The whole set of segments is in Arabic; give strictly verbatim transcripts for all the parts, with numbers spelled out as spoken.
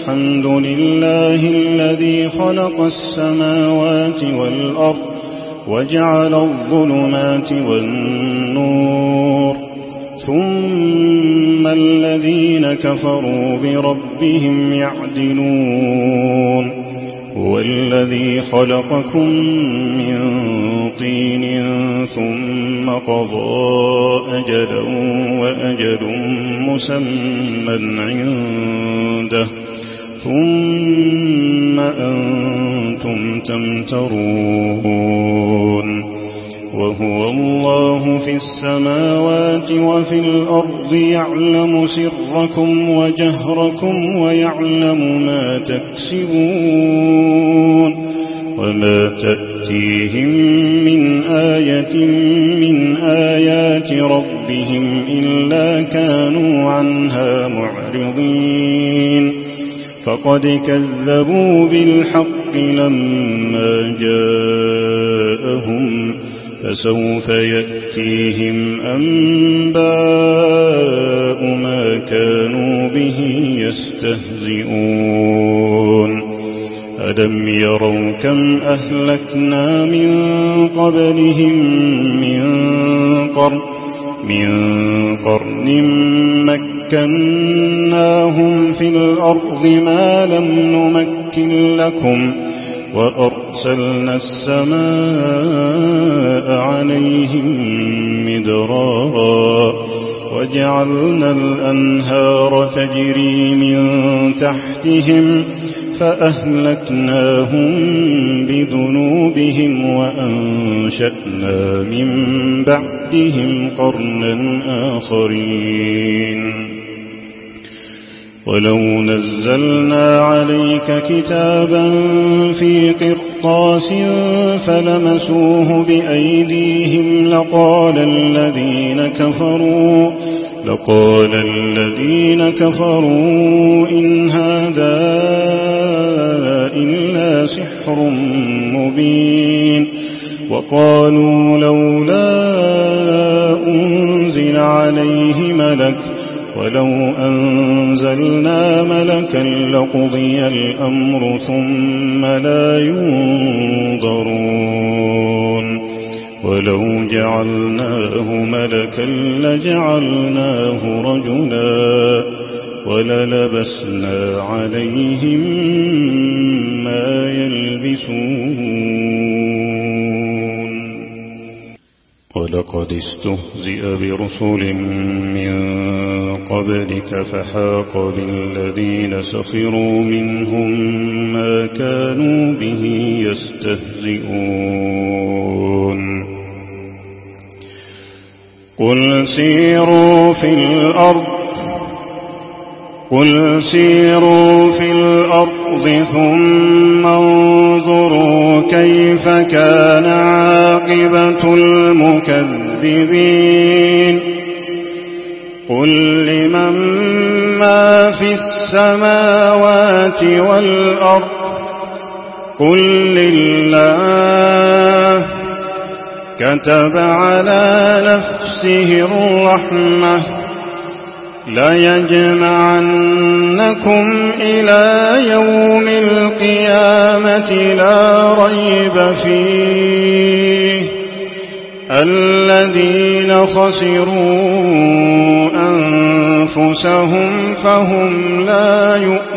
الحمد لله الذي خلق السماوات والأرض وجعل الظلمات والنور ثم الذين كفروا بربهم يعدلون هو الذي خلقكم من طين ثم قضى أجلا وأجل مسمى عنده ثم أنتم تمترون وهو الله في السماوات وفي الأرض يعلم سركم وجهركم ويعلم ما تكسبون وما تأتيهم من آية من آيات ربهم إلا كانوا عنها معرضين فقد كذبوا بالحق لما جاءهم فسوف يأتيهم أنباء ما كانوا به يستهزئون ألم يروا كم أهلكنا من قبلهم من قرن من قرن مكناهم في الأرض ما لم نمكن لكم وأرسلنا السماء عليهم مدرارا وجعلنا الأنهار تجري من تحتهم فأهلكناهم بذنوبهم وأنشأنا من بعدهم قرنا آخرين ولو نزلنا عليك كتابا في قرطاس فلمسوه بأيديهم لقال الذين كفروا لقال الذين كفروا إن هذا إلا سحر مبين وقالوا لولا أنزل عليه ملك ولو أنزلنا ملكا لقضي الأمر ثم لا ينظرون ولو جعلناه ملكا لجعلناه رجلا وللبسنا عليهم ما يلبسون ولقد استهزئ برسل من قبلك فحاق بالذين سخروا منهم ما كانوا به يستهزئون قل سيروا في الأرض قل سيروا في الأرض ثم انظروا كيف كان عاقبة المكذبين قل لمن ما في السماوات والأرض قل لله كتب على نفسه الرحمة ليجمعنكم إلى يوم القيامة لا ريب فيه الذين خسروا أنفسهم فهم لا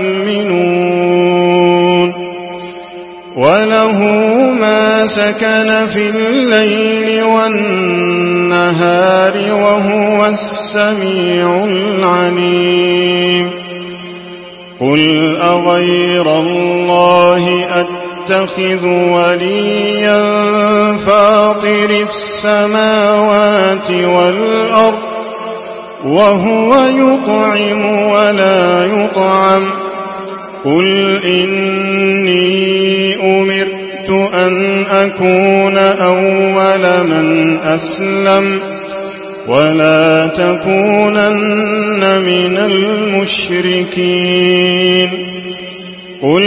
يؤمنون وله ما سكن في الليل والنهار وهو السميع العليم قل أغير الله أتخذ وليا فاطر السماوات والأرض وهو يطعم ولا يطعم قل إني أمرت أن أكون أول من أسلم ولا تكونن من المشركين قل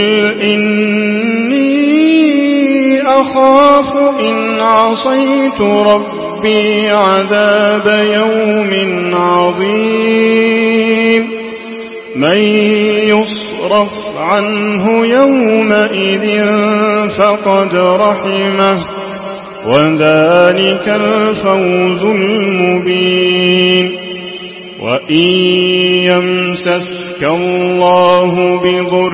إني أخاف إن عصيت ربي عذاب يوم عظيم من يصف فاصرف عنه يومئذ فقد رحمه وذلك الفوز المبين وإن يمسسك الله بضر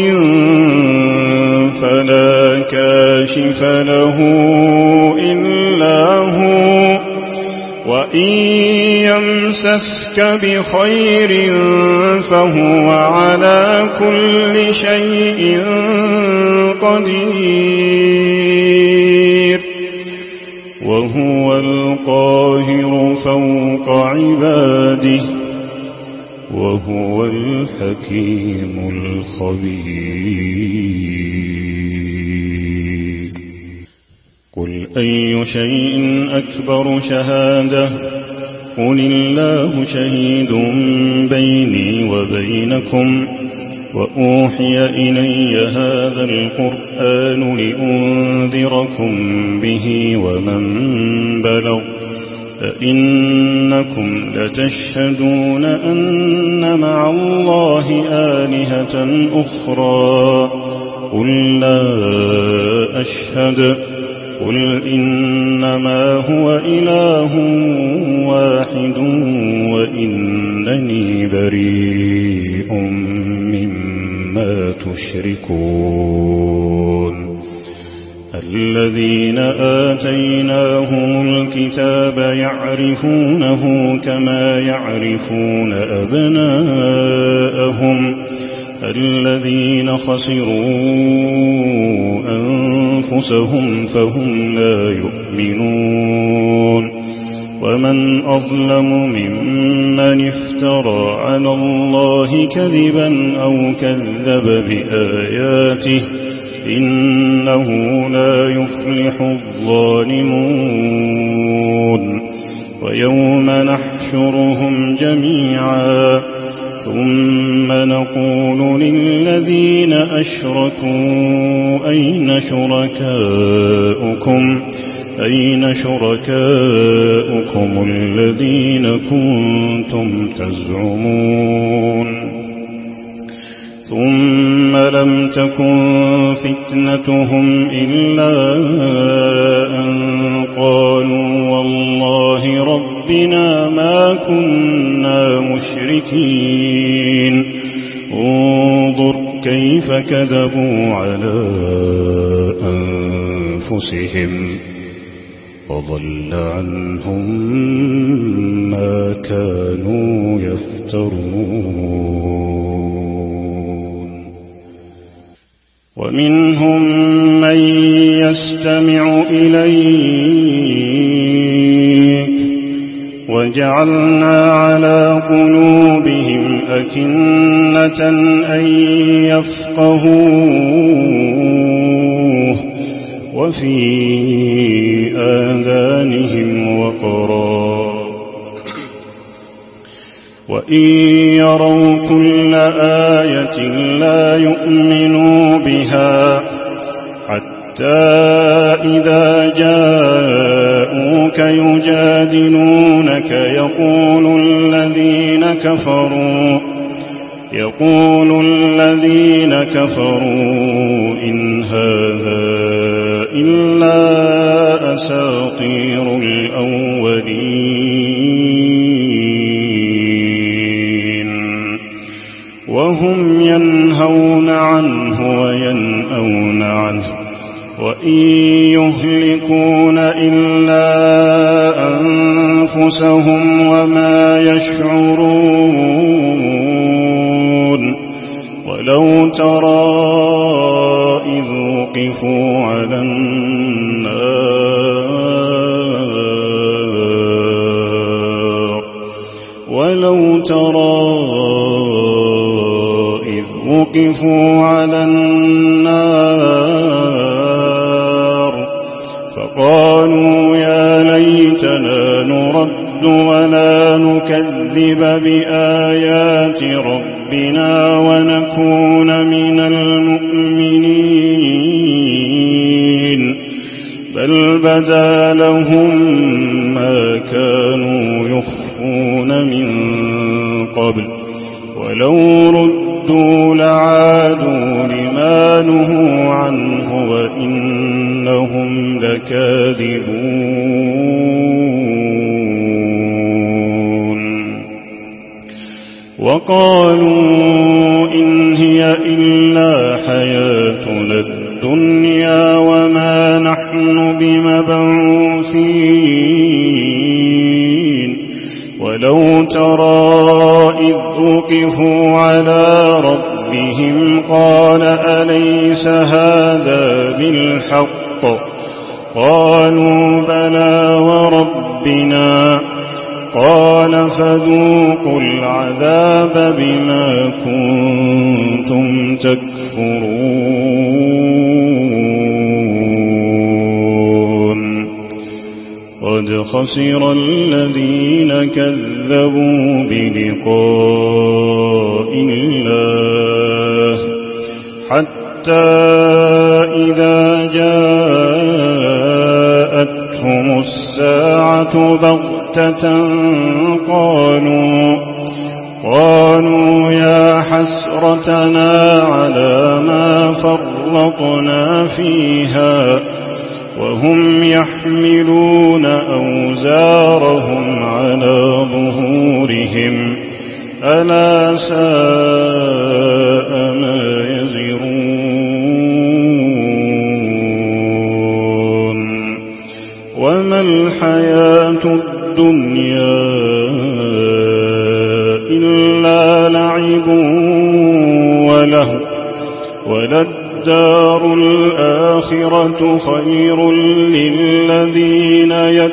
فلا كاشف له إلا هو وإن يمسسك بخير فهو على كل شيء قدير وهو القاهر فوق عباده وهو الحكيم الخبير قل أي شيء أكبر شهادة قل الله شهيد بيني وبينكم وأوحي إلي هذا القرآن لأنذركم به ومن بلغ أئنكم لتشهدون أن مع الله آلهة أخرى قل لا أشهد قل إنما هو إله واحد وإنني بريء مما تشركون الذين آتيناهم الكتاب يعرفونه كما يعرفون أبناءهم الذين خسروا أنفسهم فهم لا يؤمنون ومن أظلم ممن افترى على الله كذبا أو كذب بآياته إنه لا يفلح الظالمون ويوم نحشرهم جميعا ثم نقول للذين أشركوا أين شركاؤكم أين شركاؤكم الذين كنتم تزعمون ثم لم تكن فتنتهم إلا أن قالوا والله ربنا ما كنا مشركين انظر كيف كذبوا على أنفسهم وضل عنهم ما كانوا يفترون ومنهم من يستمع إليك وجعلنا على قلوبهم أكنة أن يفقهوه وفي آذانهم وقرا وإن يروا كل آية لا يؤمنوا بها حتى إذا جاءوك يجادلونك يقول الذين كفروا يقول الذين كفروا إن هذا إلا أساطير الأولين وهم ينهون عنه وينأون عنه وإن يهلكون إلا أنفسهم وما يشعرون ولو ترى إذ وقفوا على النار ولو ترى إذ وقفوا على النار فقالوا يا ليتنا نرد ولا نكذب بآيات ربنا ونكون من المؤمنين بل بدا لهم ما كانوا يخفون من قبل ولو ردوا لعادوا لما نهوا عنه وإنهم لكاذبون وقالوا إن هي إلا حياتنا الدنيا وما نحن بمبعوثين ولو ترى إذ وقفوا على ربهم قال أليس هذا بالحق قالوا بلى وربنا قال فذوقوا العذاب بما كنتم تكفرون قد خسر الذين كذبوا بلقاء الله حتى إذا جاءتهم الساعة بغتة قالوا قالوا يا حسرتنا على ما فرطنا فيها وهم يحملون أوزارهم على ظهورهم ألا ساء ما يزرون وما الحياة الدنيا إلا لعب وله وللدار الآخرة خير للذين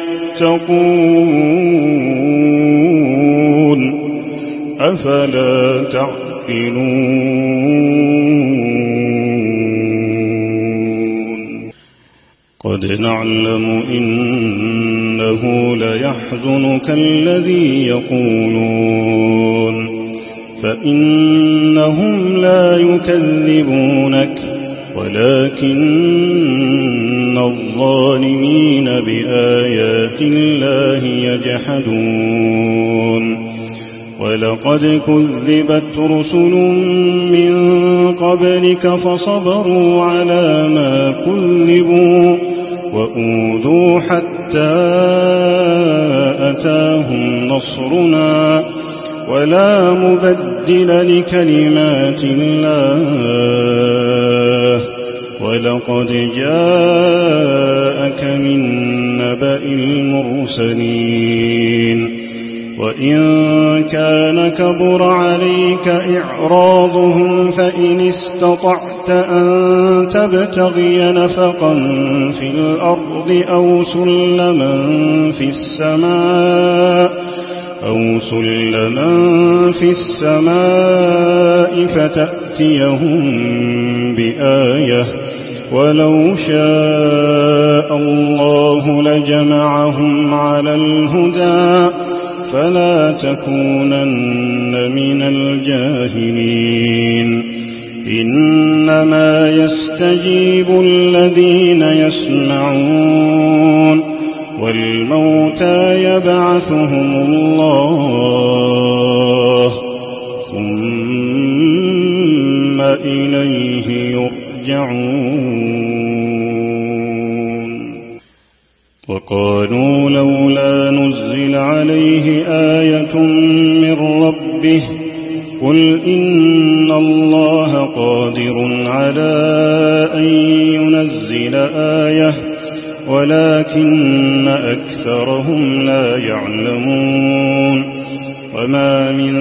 يتقون أفلا تعقلون قد نعلم إنه ليحزنك الذي يقولون فإنهم لا يكذبونك ولكن الظالمين بآيات الله يجحدون ولقد كذبت رسل من قبلك فصبروا على ما كذبوا وأوذوا حتى أتاهم نصرنا ولا مبدل لكلمات الله ولقد جاءك من نبأ المرسلين وإن كان كبر عليك إعراضهم فإن استطعت أن تبتغي نفقا في الأرض أو سلما في السماء أو سلما في السماء فتأتيهم بآية ولو شاء الله لجمعهم على الهدى فلا تكونن من الجاهلين إنما يستجيب الذين يسمعون والموتى يبعثهم الله ثم إليه يرجعون وقالوا لولا نزل عليه آية من ربه قل إن الله قادر على أن ينزل آية ولكن أكثرهم لا يعلمون وما من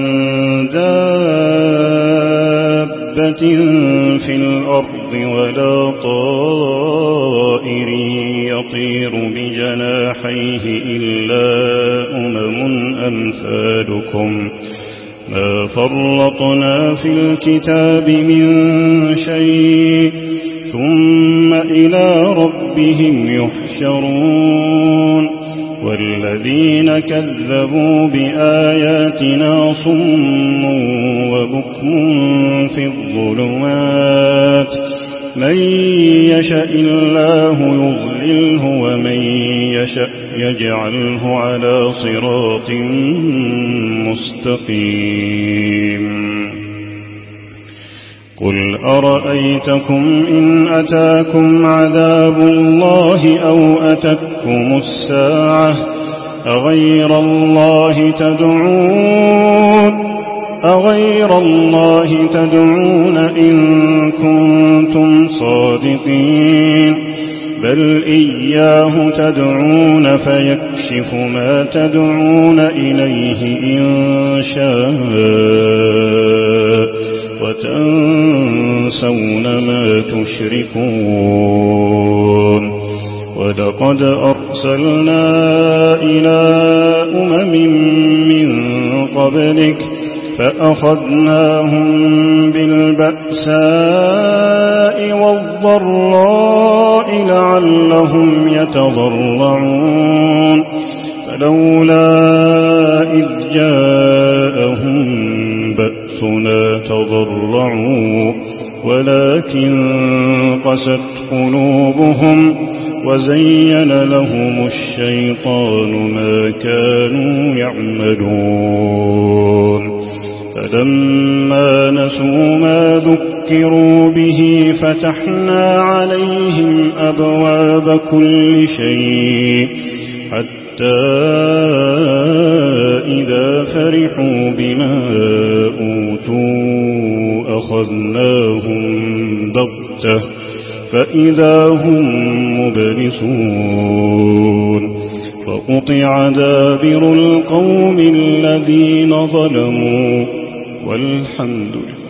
دابة في الأرض ولا طائر يطير بجناحيه إلا أمم أمثالكم ما فرطنا في الكتاب من شيء ثم إلى ربهم يحشرون والذين كذبوا بآياتنا صم وبكم في الظلمات من يشاء الله يضلله ومن يشاء يجعله على صراط مستقيم. قل أرأيتكم إن أتاكم عذاب الله أو أتتكم الساعة أغير الله تدعون أغير الله تدعون إن كنتم صادقين بل إياه تدعون فيكشف ما تدعون إليه إن شاء وتنسون ما تشركون. ولقد أرسلنا إلى أمم من قبلك فأخذناهم بالبأساء والضراء لعلهم يتضرعون فلولا إذ جاءهم بأسنا تضرعوا ولكن قست قلوبهم وزين لهم الشيطان ما كانوا يعملون. فلما نسوا ما ذكروا به فتحنا عليهم أبواب كل شيء حتى إذا فرحوا بما أوتوا أخذناهم بغتة فإذا هم مبلسون. فقطع دابر القوم الذين ظلموا والحمد لله.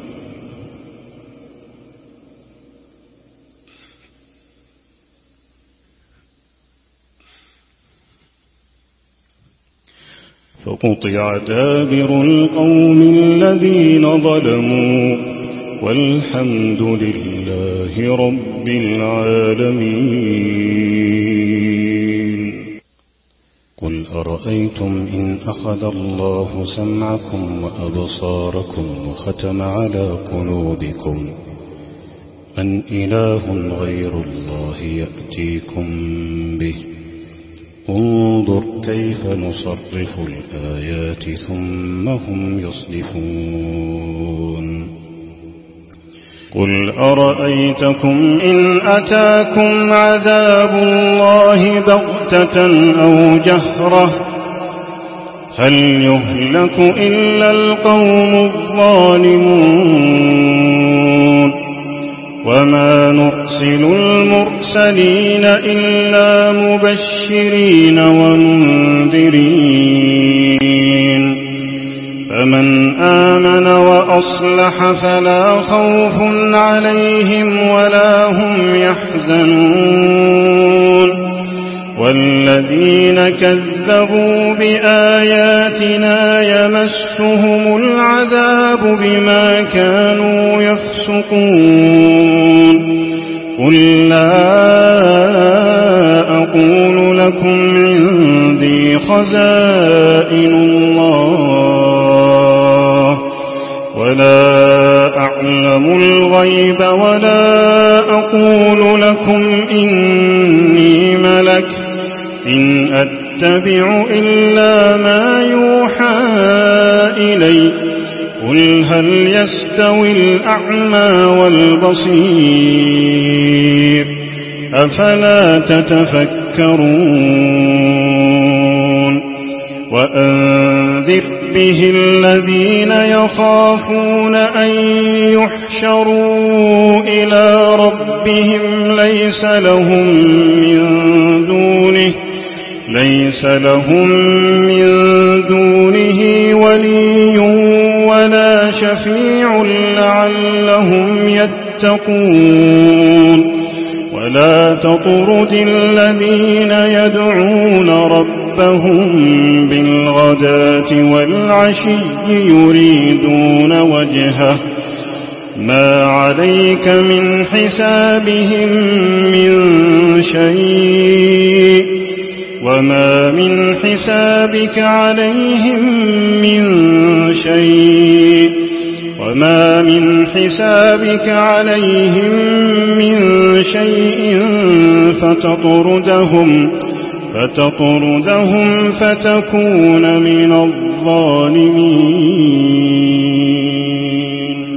فقطع دابر القوم الذين ظلموا والحمد لله رب العالمين. قل أرأيتم إن أخذ الله سمعكم وأبصاركم وختم على قلوبكم من إله غير الله يأتيكم به انظر كيف نصرف الآيات ثم هم يصدفون. قل أرأيتكم إن أتاكم عذاب الله بغتة أو جهرة هل يهلك إلا القوم الظالمون وما نرسل المرسلين إلا مبشرين ومنذرين فمن آمن وأصلح فلا خوف عليهم ولا هم يحزنون والذين كذبوا بآياتنا يمسهم العذاب بما كانوا يفسقون. قل لا أقول لكم عندي خزائن الله ولا أعلم الغيب ولا أقول لكم إني ملك إن أتبع إلا ما يوحى إلي قل هل يستوي الأعمى والبصير أفلا تتفكرون. وأنذر به الذين يخافون أن يحشروا إلى ربهم ليس لهم من دونه ليس لهم من دونه ولي ولا شفيع لعلهم يتقون. ولا تطرد الذين يدعون ربهم بالغداة والعشي يريدون وجهه ما عليك من حسابهم من شيء وما من حسابك عليهم من شيء وما من حسابك عليهم من شيء فتطردهم فتطردهم فتكون من الظالمين.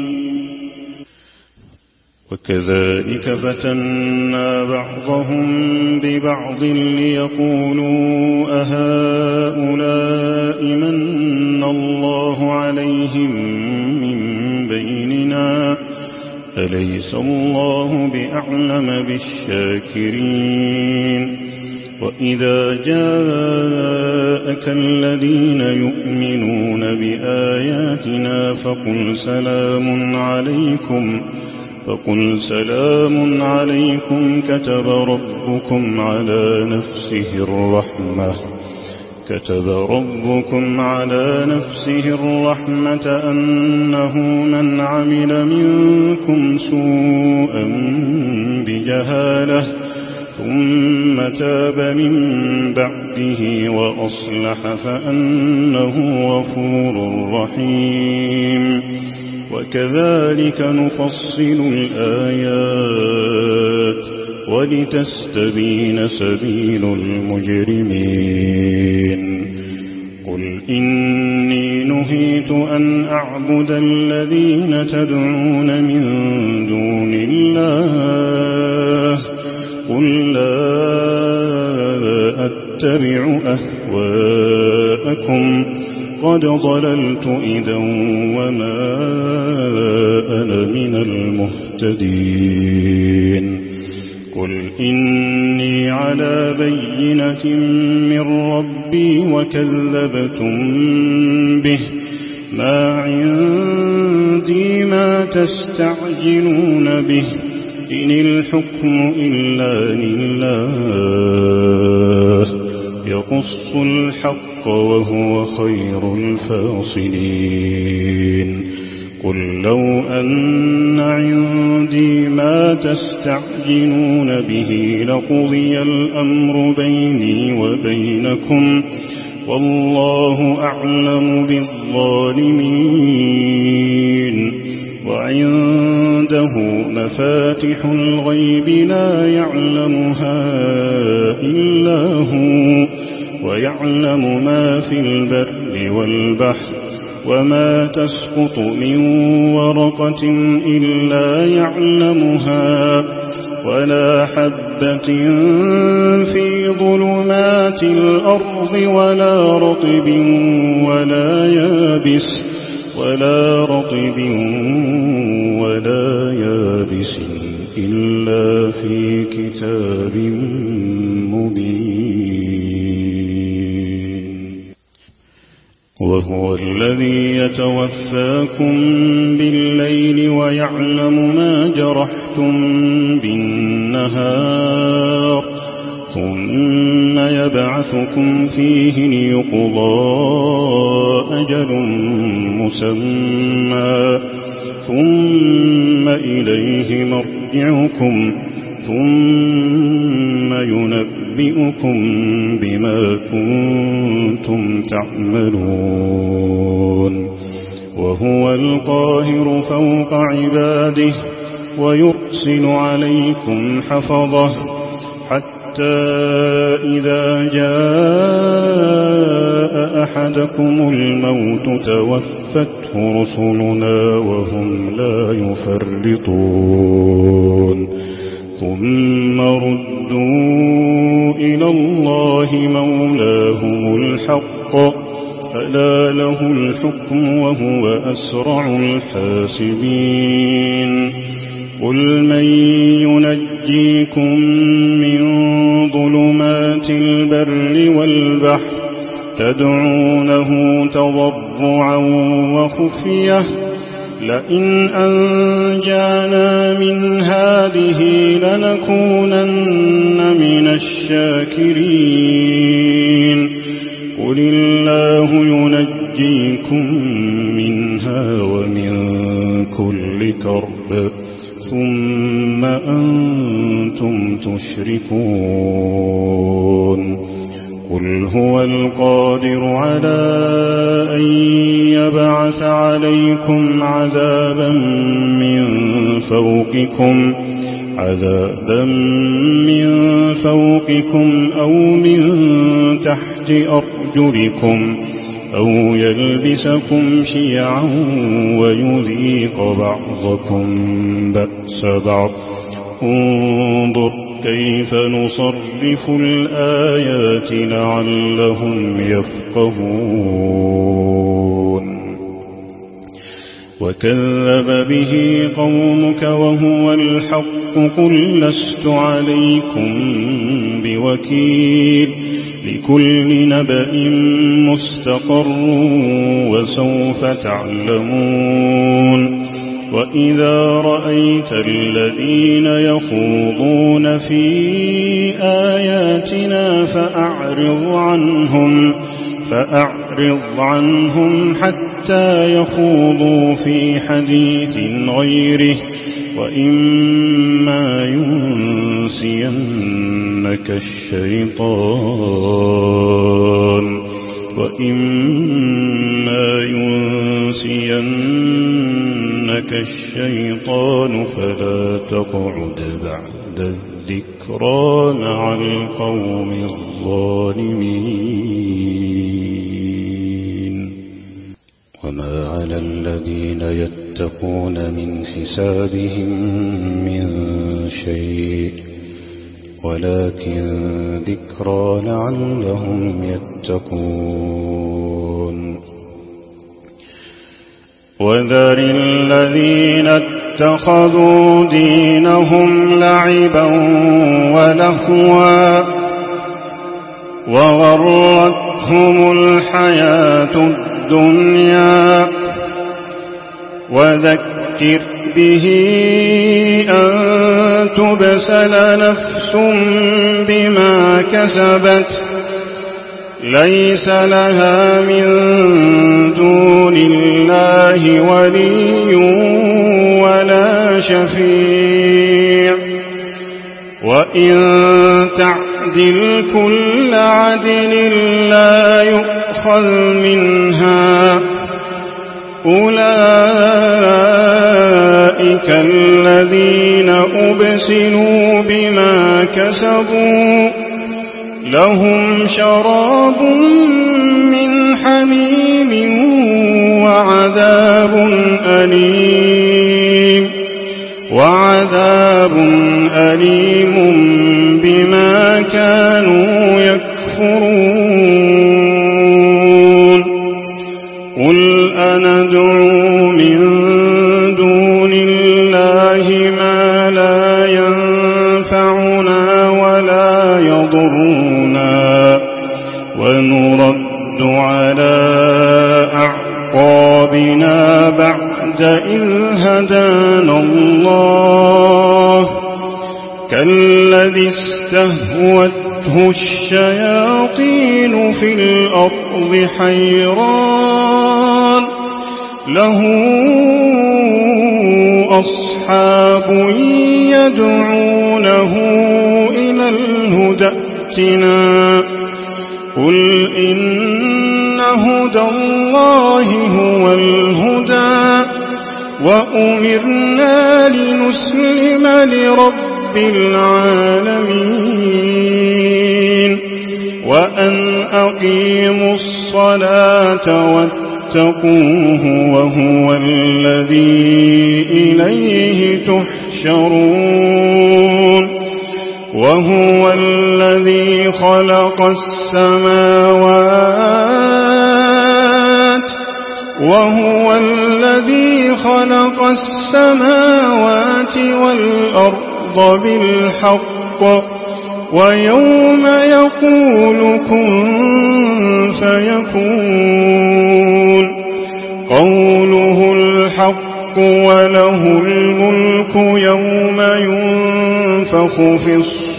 وكذلك فتنا بعضهم ببعض ليقولوا أهؤلاء من الله عليهم من بيننا أليس الله بأعلم بالشاكرين. وإذا جاءك الذين يؤمنون بآياتنا فقل سلام عليكم فقل سلام عليكم كتب ربكم على نفسه الرحمة كتب ربكم على نفسه الرحمة أنه من عمل منكم سوءا بجهالة ثم تاب من بعده وأصلح فأنه غفور رحيم. وكذلك نفصل الآيات ولتستبين سبيل المجرمين. قل إني نهيت أن أعبد الذين تدعون من دون الله قل لا أتبع أهواءكم قد ضللت إذا وما أنا من المهتدين. قل إني على بينة من ربي وكذبتم به ما عندي ما تستعجلون به إن الحكم إلا لله يقص الحق وهو خير الفاصلين. قل لو أن عندي ما تستعجلون به لقضي الأمر بيني وبينكم والله أعلم بالظالمين. وعنده مفاتح الغيب لا يعلمها إلا هو ويعلم ما في البر والبحر وما تسقط من ورقة إلا يعلمها ولا حبة في ظلمات الأرض ولا رطب ولا يابس ولا رطب ولا يابس إلا في كتاب مبين. وهو الذي يتوفاكم بالليل ويعلم ما جرحتم بالنهار ثم يبعثكم فيه ليقضى أجل مسمى ثم إليه مرجعكم ثم ينبئكم بما كنتم تعملون. وهو القاهر فوق عباده ويرسل عليكم حفظه حتى إذا جاء أحدكم الموت توفته رسلنا وهم لا يفرطون ثم ردوا إلى الله مولاهم الحق ألا له الحكم وهو أسرع الحاسبين. قل من ينجيكم من ظلمات البر والبحر تدعونه تضرعا وخفية لئن أنجانا من هذه لنكونن من الشاكرين. قل الله ينجيكم منها ومن كل كرب ثم أنتم تشركون. قل هو القادر على أن يبعث عليكم عذابا من فوقكم عذابا من فوقكم أو من تحت أرجلكم أو يلبسكم شيعا ويذيق بعضكم بأس بعض انظر كيف نصرف الآيات لعلهم يفقهون وكذب به قومك وهو الحق قل لست عليكم بوكيل لكل نبأ مستقر وسوف تعلمون وإذا رأيت الذين يخوضون في آياتنا فأعرض عنهم فأعرض عنهم حتى يخوضوا في حديث غيره وإما ينسينك الشيطان وإما ينسينك الشيطان فلا تقعد بعد الذكرى مع القوم الظالمين وما على الذين يتقون من حسابهم من شيء ولكن ذكرى لعلهم يتقون وذر الذين اتخذوا دينهم لعبا ولهوا وغرتهم الحياة الدنيا وذكر به أن تبسل نفس بما كسبت ليس لها من دون الله ولي ولا شفيع وإن تعدل كل عدل لا يؤخذ منها أولئك الذين أبسلوا بما كسبوا لهم شراب من حميم وعذاب أليم وعذاب أليم بما كانوا يكفرون قل أندعو من دون الله ما لا ينفعنا ولا يضرنا ونرد على أعقابنا بعد إذ هدانا الله كالذي استهوته الشياطين في الأرض حيران له أصحاب يدعونه إلى الهدى ائتنا قل إن هدى الله هو الهدى وأمرنا لنسلم لرب العالمين وأن أقيموا الصلاة واتقوه وهو الذي إليه تحشرون وهو الذي خلق السماوات وهو الذي خلق السماوات والأرض بالحق ويوم يقول كن فيكون قوله الحق وله الملك يوم ينفخ في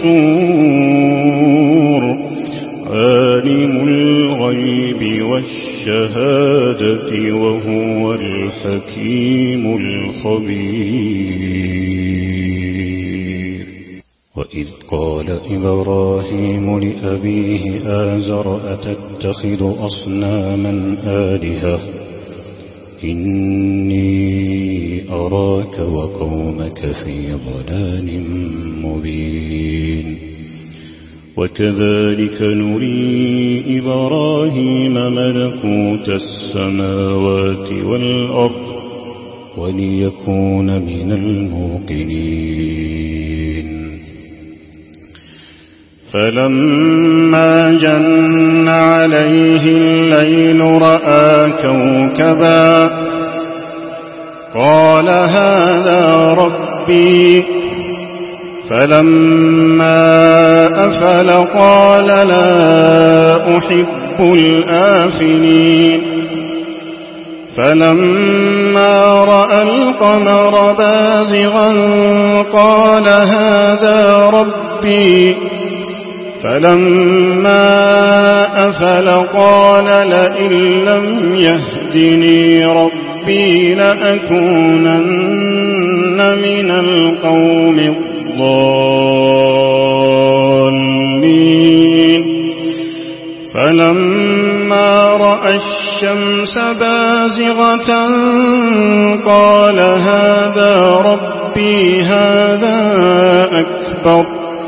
الصور عالم الغيب والشهادة وهو الحكيم الخبير وإذ قال قال إبراهيم لأبيه آزر أتتخذ أصناما آلهة إني أراك وقومك في ضلال مبين وكذلك نري إبراهيم ملكوت السماوات والأرض وليكون من الموقنين فلما جن عليه الليل رأى كوكبا قال هذا ربي فلما أفل قال لا أحب الآفلين فلما رأى القمر بازغا قال هذا ربي فلما أفل قال لئن لم يهدني ربي لأكونن من القوم الضالين فلما رأى الشمس بازغة قال هذا ربي هذا أكبر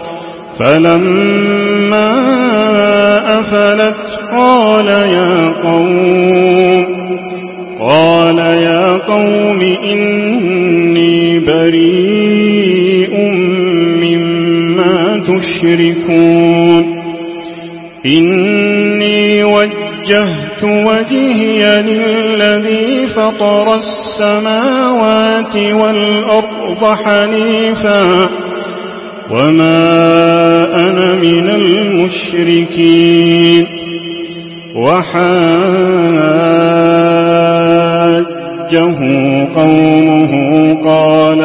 فلما أفلت قال يا قوم قال يا قوم إني بريء مما تشركون إني وجهت وجهي للذي فطر السماوات والأرض حنيفا وما أنا من المشركين وحاجه قومه قال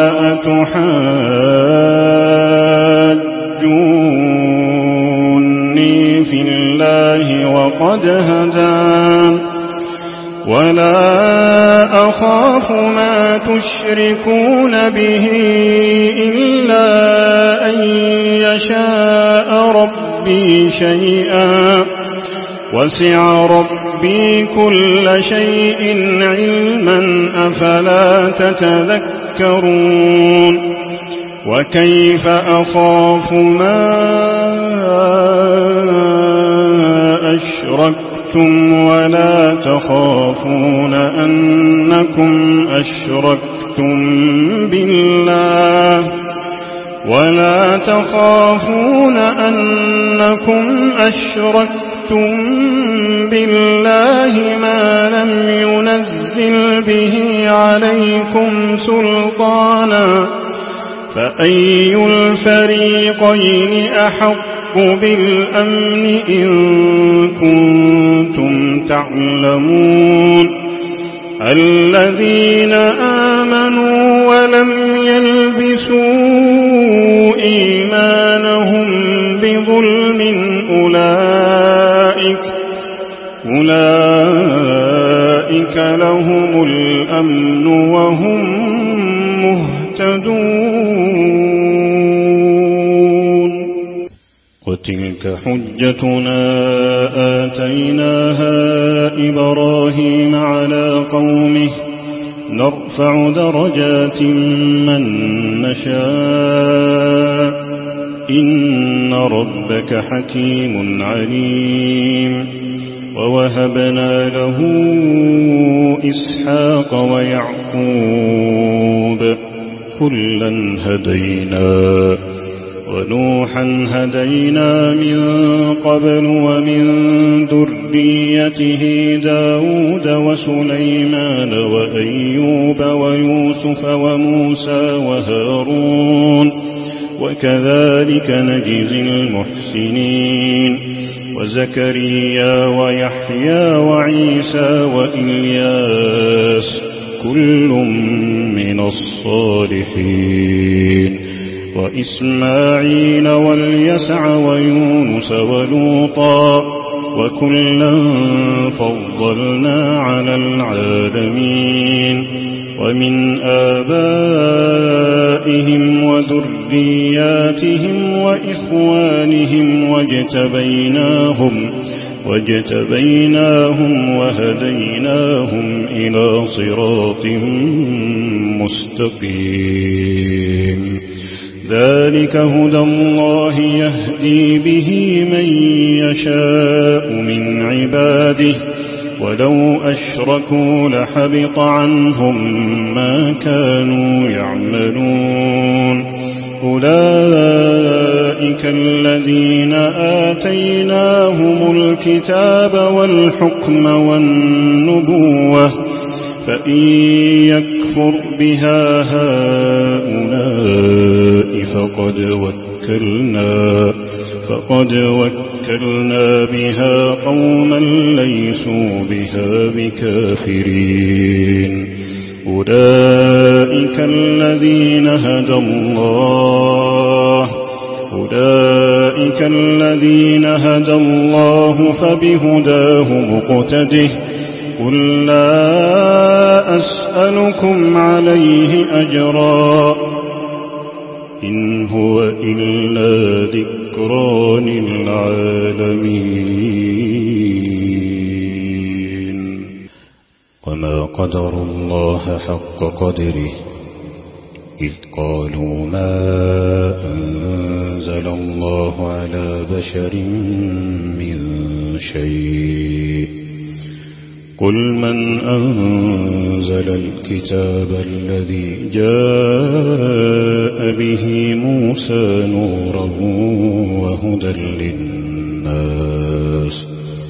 أتحاجوني في الله وقد هدان ولا أخاف ما تشركون به إلا أن يشاء ربي شيئا وسع ربي كل شيء علما أفلا تتذكرون وكيف أخاف ما أشركتم ولا تخافون أنكم أشركتم بالله ولا تخافون أنكم أشركتم بالله ما لم ينزل به عليكم سلطانا فأي الفريقين أحق بالأمن إن كنتم تعلمون الذين آمنوا ولم يلبسوا إيمانهم بظلم أولئك أولئك لهم الأمن وهم مهتدون وتلك حجتنا آتيناها إبراهيم على قومه نرفع درجات من نشاء إن ربك حكيم عليم ووهبنا له إسحاق ويعقوب كلا هدينا ونوحا هدينا من قبل ومن ذريته داود وسليمان وأيوب ويوسف وموسى وهارون وكذلك نجزي المحسنين وزكريا ويحيى وعيسى وإلياس كل من الصالحين وإسماعيل واليسع ويونس ولوطا وكلا فضلنا على العالمين ومن آبائهم وذرياتهم وإخوانهم واجتبيناهم واجتبيناهم وهديناهم إلى صراط مستقيم ذلك هدى الله يهدي به من يشاء من عباده ولو أشركوا لحبط عنهم ما كانوا يعملون أولئك الذين آتيناهم الكتاب والحكم والنبوة فإن يكفر بها هؤلاء فقد وكلنا فقد وكلنا بها قوما ليسوا بها بكافرين أولئك الذين هدى الله أولئك الذين هدى الله فبهداه مقتده قل لا أسألكم عليه أجرا إن هو إلا ذكرى للعالمين وما قدر الله حق قدره إذ قالوا ما أنزل الله على بشر من شيء قل من أنزل الكتاب الذي جاء به موسى نورا وهدى للناس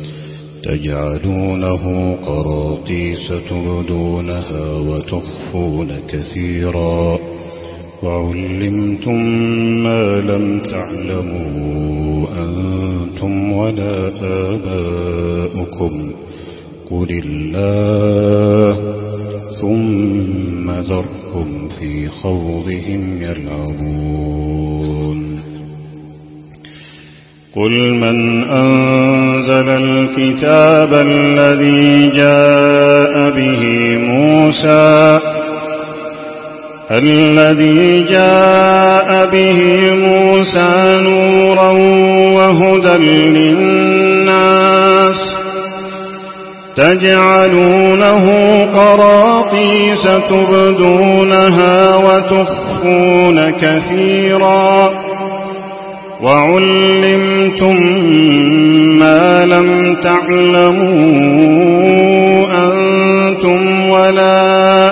تجعلونه قراطيس تبدونها وتخفون كثيرا وعلمتم ما لم تعلموا أنتم ولا آباؤكم قل الله ثم ذرهم في خوضهم يلعبون قل من أنزل الكتاب الذي جاء به موسى الذي جاء به موسى نورا وهدى للناس تجعلونه قراطيس تبدونها وتخفون كثيرا وعلمتم ما لم تعلموا أنتم ولا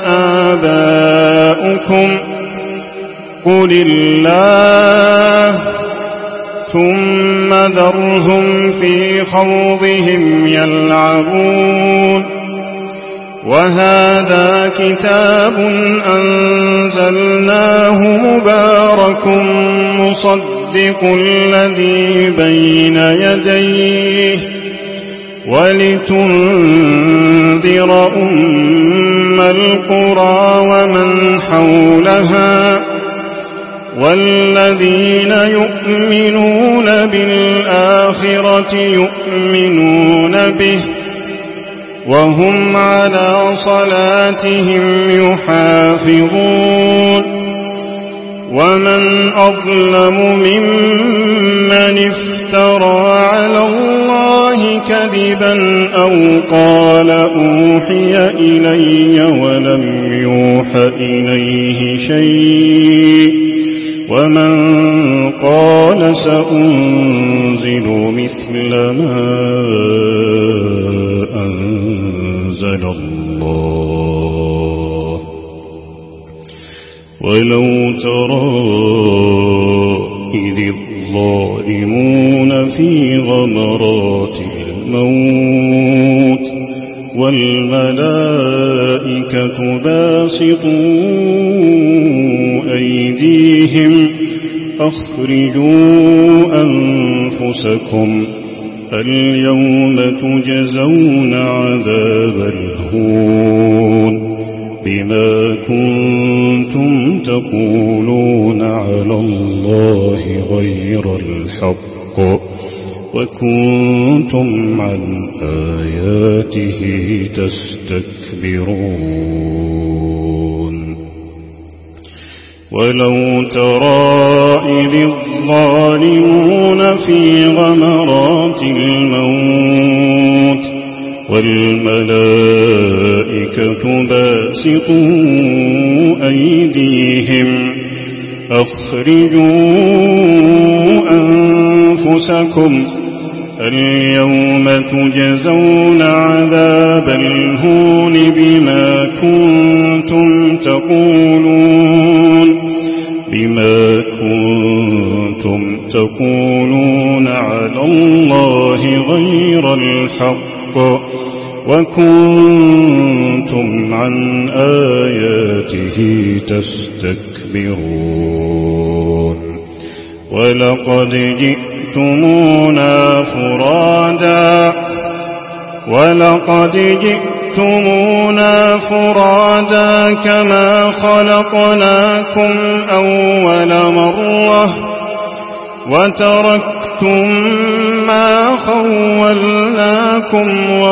آباؤكم قل الله ثم ذرهم في خوضهم يلعبون وهذا كتاب أنزلناه مبارك مصدق الذي بين يديه ولتنذر أم القرى ومن حولها والذين يؤمنون بالآخرة يؤمنون به وهم على صلاتهم يحافظون ومن أظلم ممن افترى على الله كذبا أو قال أوحي إلي ولم يوح إليه شيء ومن قال سأنزل مثل ما أنزل الله ولو ترى إذ الظالمون في غمرات الموت والملائكة باسطوا أيديهم أخرجوا أنفسكم اليوم تجزون عذاب الهون بما كنتم تقولون على الله غير الحق وكنتم عن آياته تستكبرون ولو ترى إذ الظالمون في غمرات الموت والملائكة باسطوا أيديهم أخرجوا أنفسكم اليوم تجزون عذاب الهون بما كنتم تقولون بما كنتم تقولون على الله غير الحق وكنتم عن آياته تستكبرون ولقد جئتمونا فرادا ولقد جئتمونا فرادا كما خلقناكم أول مرة وتركتم ما خولناكم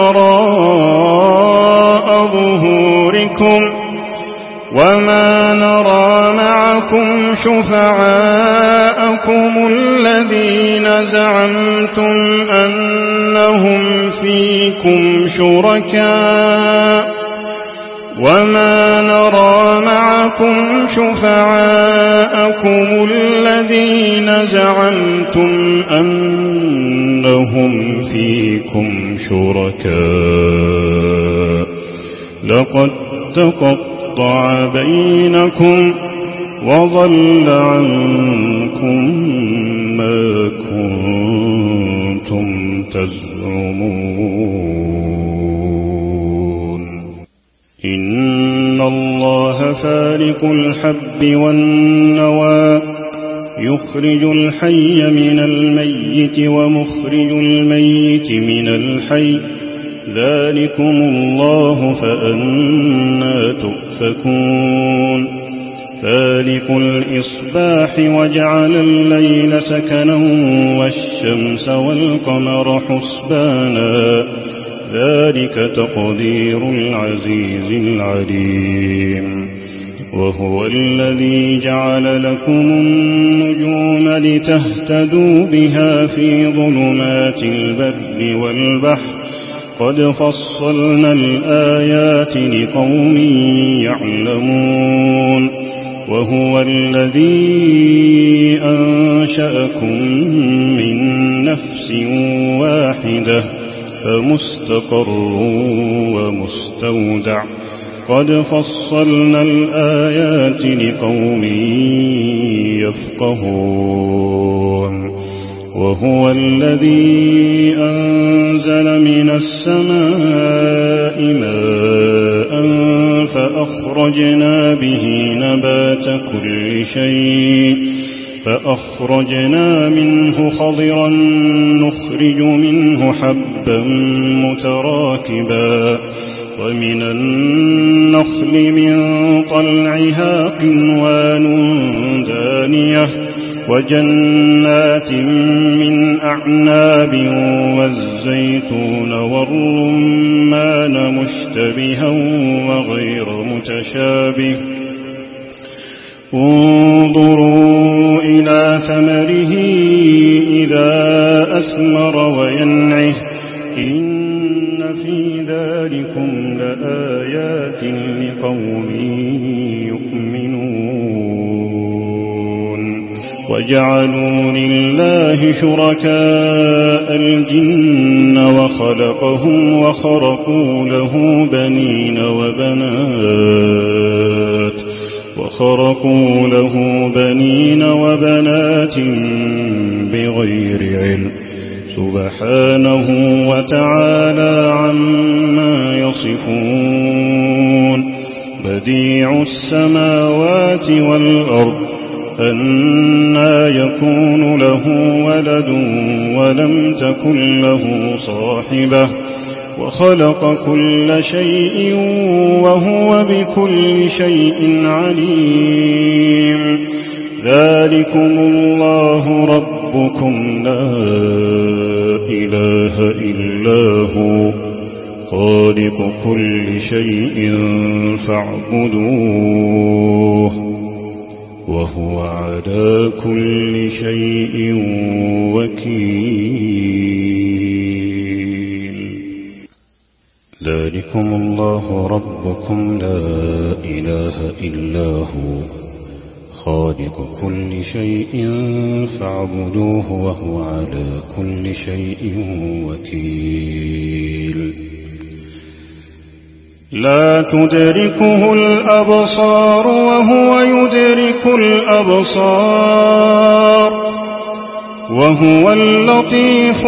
وراء ظهوركم وما نرى معكم شفعاءكم الذين زعمتم أنهم فيكم شركاء وما نرى معكم شفعاءكم الذين زعمتم أنهم فيكم شركاء لقد تقطع بينكم وضل عنكم ما كنتم تزعمون إن الله فالق الحب والنوى يخرج الحي من الميت ومخرج الميت من الحي ذلكم الله فأنى تؤفكون فالق الإصباح وجعل الليل سكنا والشمس والقمر حسبانا ذلك تقدير العزيز العليم وهو الذي جعل لكم النجوم لتهتدوا بها في ظلمات البر والبحر قد فصلنا الآيات لقوم يعلمون وهو الذي أنشأكم من نفس واحدة فمستقر ومستودع قد فصلنا الآيات لقوم يفقهون وهو الذي أنزل من السماء ماء فأخرجنا به نبات كل شيء فأخرجنا منه خضرا نخرج منه حبا متراكبا ومن النخل من طلعها قنوان دانية وجنات من أعناب والزيتون والرمان مشتبها وغير متشابه انظروا إلى ثمره إذا أثمر وينعه إن في ذلكم لآيات لقوم يؤمنون وجعلوا لله شركاء الجن وخلقهم وخرقوا له بنين وبنات وخرقوا له بنين وبنات بغير علم سبحانه وتعالى عما يصفون بديع السماوات والأرض أنى يكون له ولد ولم تكن له صاحبة وخلق كل شيء وهو بكل شيء عليم ذلكم الله ربكم لا إله إلا هو خالق كل شيء فاعبدوه وهو على كل شيء وكيل. ذلكم الله ربكم لا إله إلا هو خالق كل شيء فاعبدوه وهو على كل شيء وكيل. لا تدركه الأبصار وهو يدرك الأبصار وهو اللطيف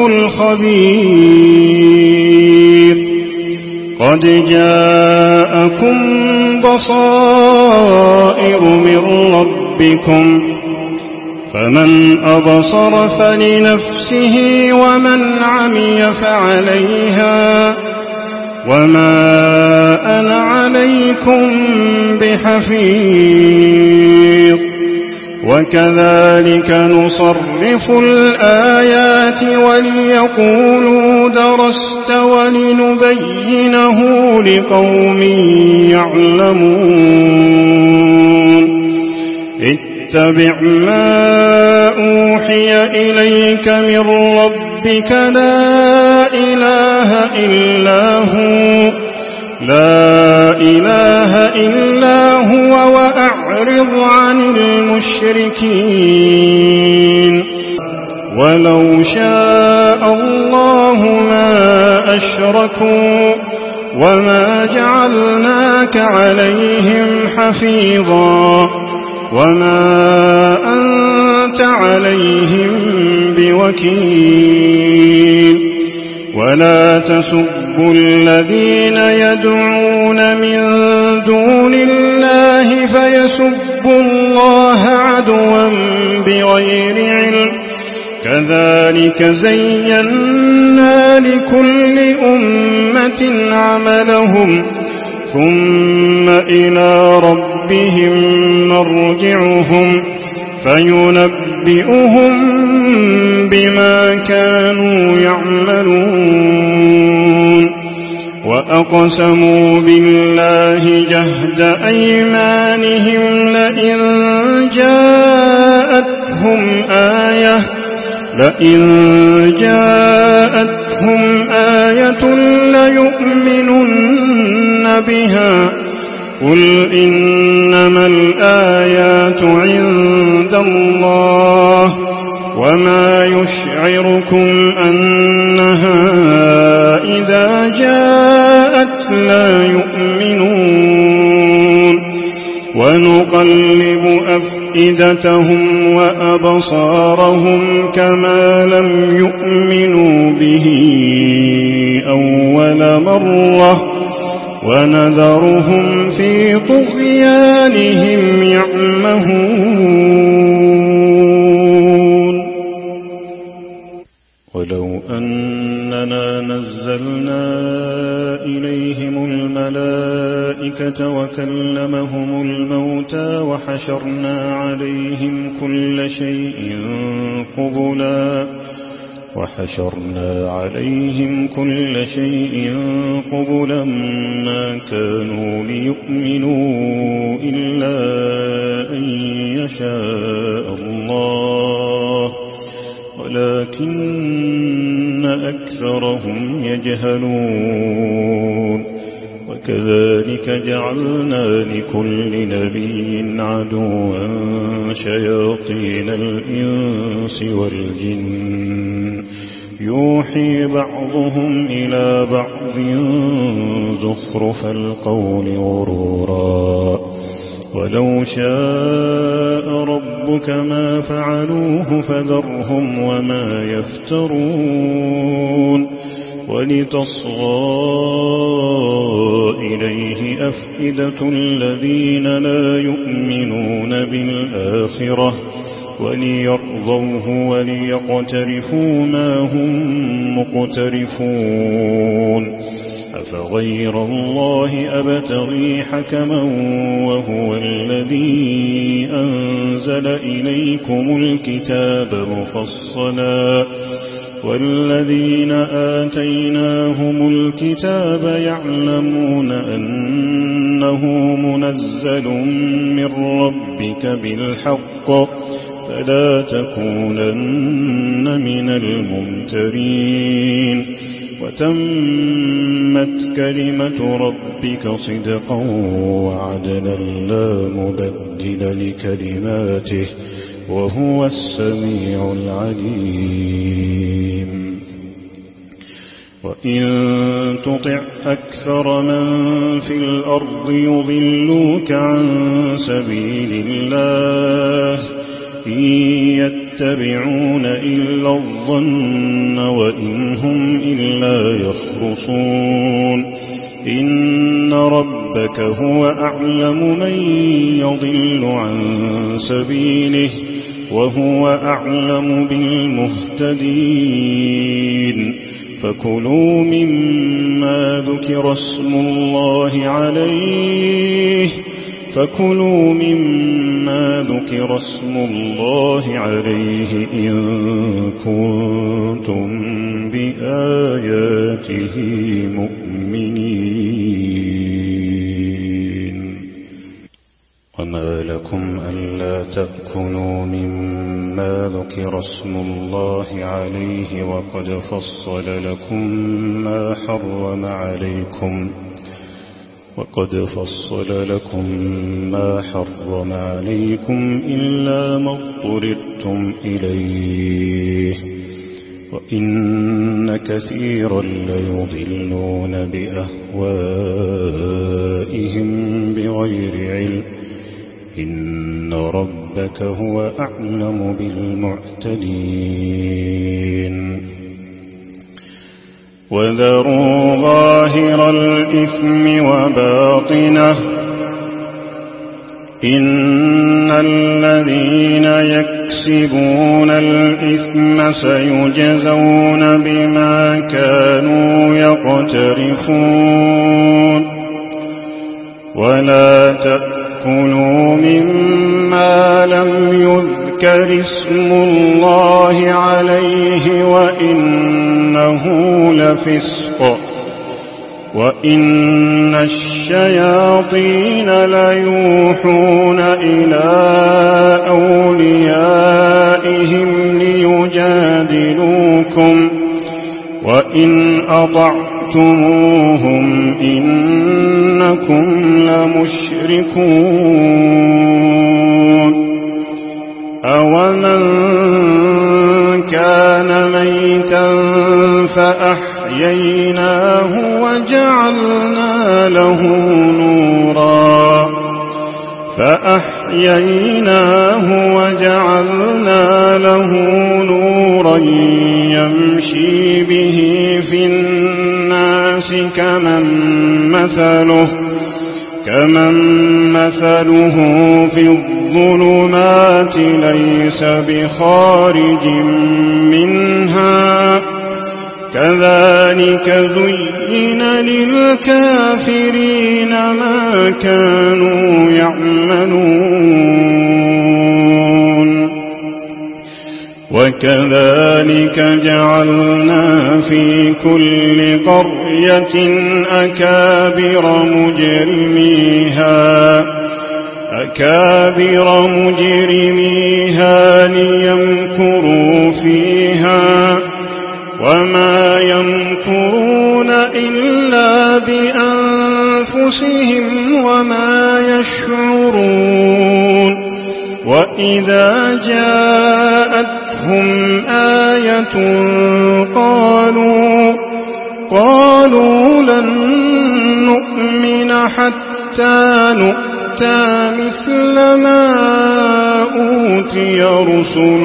الخبير. قد جاءكم بصائر من ربكم فمن أبصر فلنفسه ومن عمي فعليها وما أنا عليكم بحفيظ. وكذلك نصرف الآيات وليقولوا درست ولنبينه لقوم يعلمون. اتبع ما أوحي إليك من ربك لا إله إلا هو لا إله إلا هو وأعرض عن المشركين. ولو شاء الله ما أشركوا وما جعلناك عليهم حفيظا وما أنت عليهم بوكيل. ولا تسبوا الذين يدعون من دون الله فيسبوا الله عدوا بغير علم. كذلك زينا لكل أمة عملهم ثم إلى ربهم مرجعهم فينبئهم بما كانوا يعملون. وأقسموا بالله جهد أيمانهم لئن جاءتهم آية لئن جاءتهم آية ليؤمنن بها قل إنما الآيات عند الله وما يشعركم أنها إذا جاءت لا يؤمنون. ونقلب أفئدتهم وأبصارهم كما لم يؤمنوا به أول مرة ونذرهم في طغيانهم يعمهون. ولو أننا نزلنا إليهم الملائكة وكلمهم الموتى وحشرنا عليهم كل شيء قبلا وحشرنا عليهم كل شيء قبلا ما كانوا ليؤمنوا إلا أن يشاء الله ولكن أكثرهم يجهلون. وكذلك جعلنا لكل نبي عدوا شياطين الإنس والجن يوحي بعضهم إلى بعض زخرف القول غرورا ولو شاء ربك ما فعلوه فذرهم وما يفترون. ولتصغى إليه أفئدة الذين لا يؤمنون بالآخرة وليرضوه وليقترفوا ما هم مقترفون. أفغير الله أبتغي حكما وهو الذي أنزل إليكم الكتاب مفصلا والذين آتيناهم الكتاب يعلمون أن إنه منزل من ربك بالحق فلا تكونن من الممترين وتمت كلمة ربك صدقا وعدلا لا مبدل لكلماته وهو السميع العليم وإن تطع أكثر من في الأرض يضلوك عن سبيل الله إن يتبعون إلا الظن وإن هم إلا يخرصون إن ربك هو أعلم من يضل عن سبيله وهو أعلم بالمهتدين فكلوا مما ذكر اسم الله عليه فكلوا مما ذكر اسم الله عليه إن كنتم بآياته مؤمنين وما لكم ألا تأكلوا مما ذكر اسم الله عليه وقد فصل لكم ما حرم عليكم وقد فصل لكم ما حرم عليكم إلا ما اضطررتم إليه وإن كثيرا ليضلون بأهوائهم بغير علم إن ربك هو أعلم بالمعتدين وذروا ظاهر الإثم وباطنه إن الذين يكسبون الإثم سيجزون بما كانوا يقترفون ولا تأكلوا مما لم يذكر اسم الله عليه وإنه لفسق وإن الشياطين ليوحون إلى أوليائهم ليجادلوكم وإن أطعتموهم إنكم لمشركون أومن كان ميتا فأحييناه وجعلنا له نورا فأحييناه وجعلنا له نورا يمشي به في الناس كمن مثله كمن مثله في الظلمات ليس بخارج منها كذلك زين للكافرين ما كانوا يعملون وكذلك جعلنا في كل قرية أكابر مجرميها أكابر مجرميها ليمكروا فيها وما يمكرون إلا بأنفسهم وما يشعرون وإذا جاءتهم آية قالوا قالوا لن نؤمن حتى نؤتى مثل ما أوتي رسل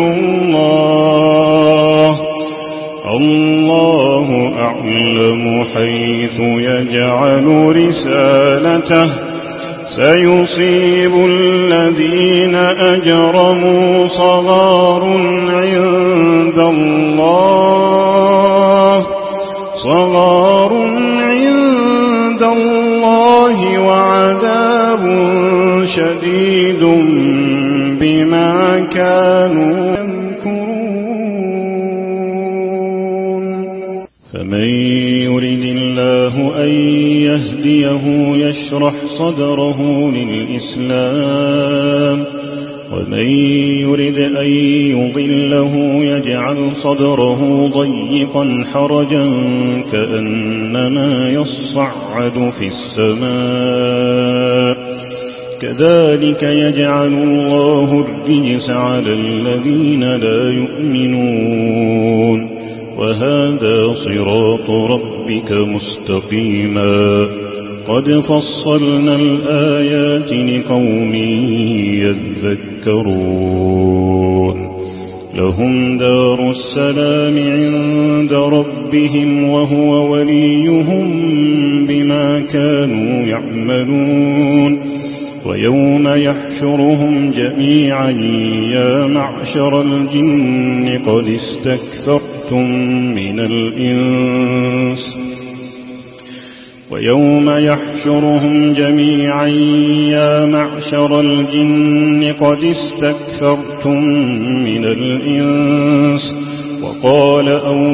الله الله أعلم حيث يجعل رسالته سيصيب الذين أجرموا صغار عند الله صغار عند الله وعذاب شديد بما كانوا يمكرون فمن يرد الله أن يهديه يشرح صدره للإسلام ومن يرد أن يضله يجعل صدره ضيقا حرجا كأنما يصعد في السماء كذلك يجعل الله الرجس على الذين لا يؤمنون وهذا صراط ربك مستقيما قد فصلنا الآيات لقوم يذكرون لهم دار السلام عند ربهم وهو وليهم بما كانوا يعملون ويوم يحشرهم جميعا يا معشر الجن قد استكثرتم من الإنس ويوم يحشرهم جميعا يا معشر الجن قد استكثرتم من الإنس وقال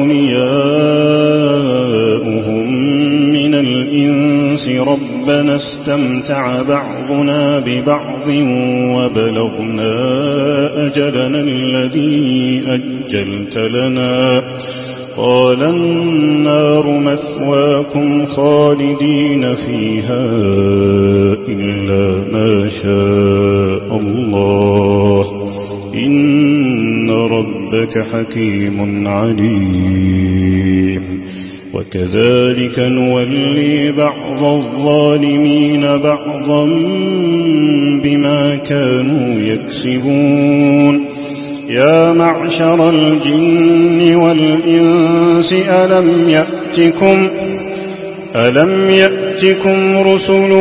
أولياؤهم من الإنس ربنا استمتع بعضنا ببعض وبلغنا أجلنا الذي أجلت لنا قال النار مثواكم خالدين فيها إلا ما شاء الله إن ربك حكيم عليم وكذلك نولي بعض الظالمين بعضا بما كانوا يكسبون يا معشر الجن والإنس ألم يأتكم ألم يأتكم رسل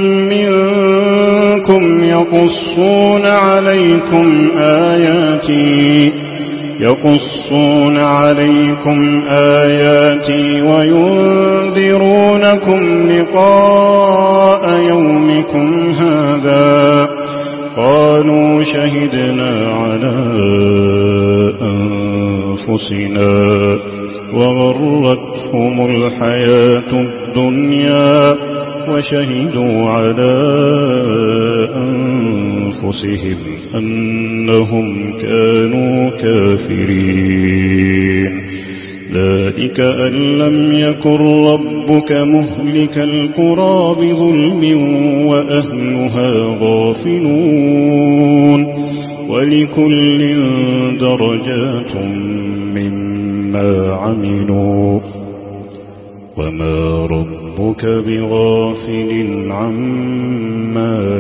منكم يقصون عليكم آياتي يقصون عليكم آياتي وينذرونكم لقاء يومكم هذا قالوا شهدنا على أنفسنا وغرتهم الحياة الدنيا وشهدوا على أنفسهم أنهم كانوا كافرين ذلك أن لم يكن ربك مهلك القرى بظلم وأهلها غافلون ولكل درجات مما عملوا وما ربك بغافل عما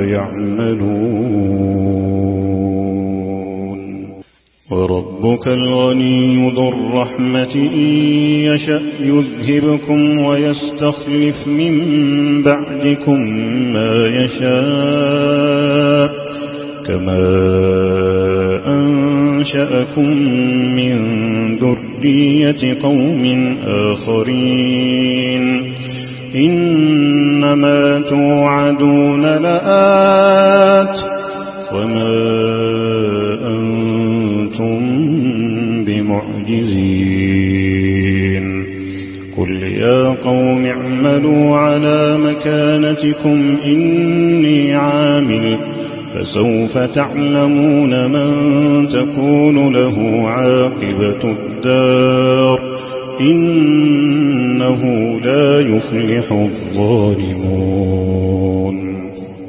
يعملون وربك الغني ذو الرحمة إن يشأ يذهبكم ويستخلف من بعدكم ما يشاء كما أنشأكم من ذرية قوم آخرين إنما توعدون لآت وما أنتم بمعجزين قل يا قوم اعملوا على مكانتكم إني عامل فسوف تعلمون من تكون له عاقبة الدار إنه لا يفلح الظالمون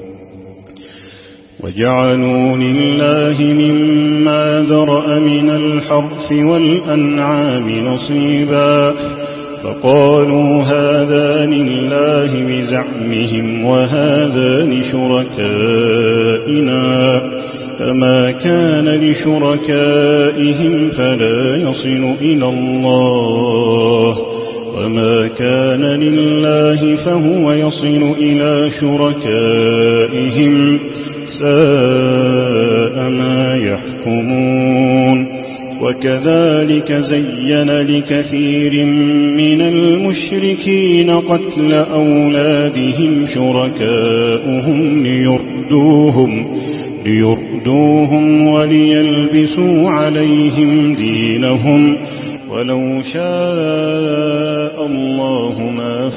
وجعلوا لله مما ذرأ من الحرث والأنعام نصيبا فقالوا هذا لله بزعمهم وهذا لشركائنا فما كان لشركائهم فلا يصل إلى الله وما كان لله فهو يصل إلى شركائهم ساء ما يحكمون وكذلك زين لكثير من المشركين قتل أولادهم شركاؤهم ليردوهم, ليردوهم وليلبسوا عليهم دينهم ولو شاء الله ما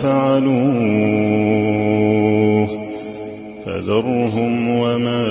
فعلوه فذرهم وما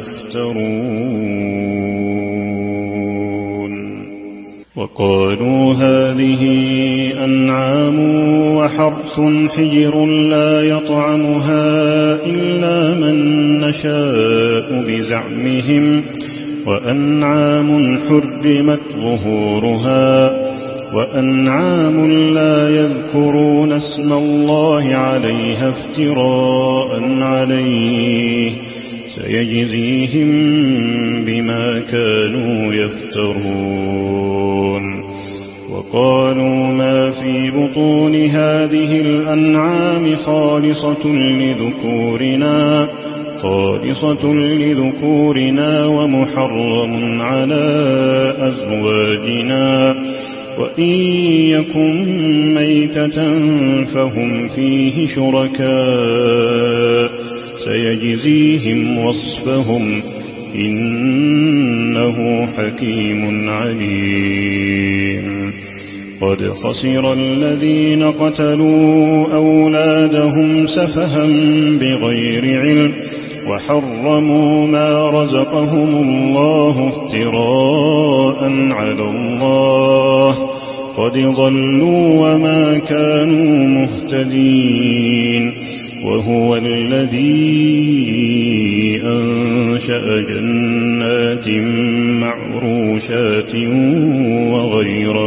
يفترون. وقالوا هذه أنعام وحرث حجر لا يطعمها إلا من نشاء بزعمهم، وأنعام حرمت ظهورها، وأنعام لا يذكرون اسم الله عليها افتراء عليه سيجزيهم بما كانوا يفترون. وقالوا ما في بطون هذه الأنعام خالصة لذكورنا خالصة لذكورنا ومحرم على أزواجنا، وإن يكن ميتة فهم فيه شركاء سيجزيهم وصفهم إنه حكيم عليم. قد خسر الذين قتلوا أولادهم سفها بغير علم وحرموا ما رزقهم الله افتراء على الله، قد ضلوا وما كانوا مهتدين. وهو الذي أنشأ جنات معروشات وغير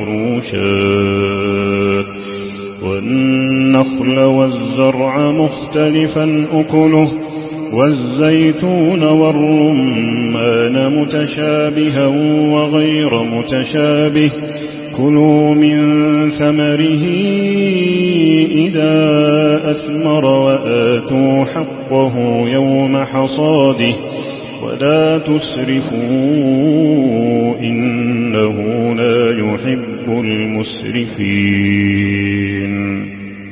معروشات، والنخل والزرع مختلفا أكله، والزيتون والرمان متشابها وغير متشابه، كلوا من ثمره إذا أثمر وآتوا حقه يوم حصاده ولا تسرفوا إنه لا يحب المسرفين.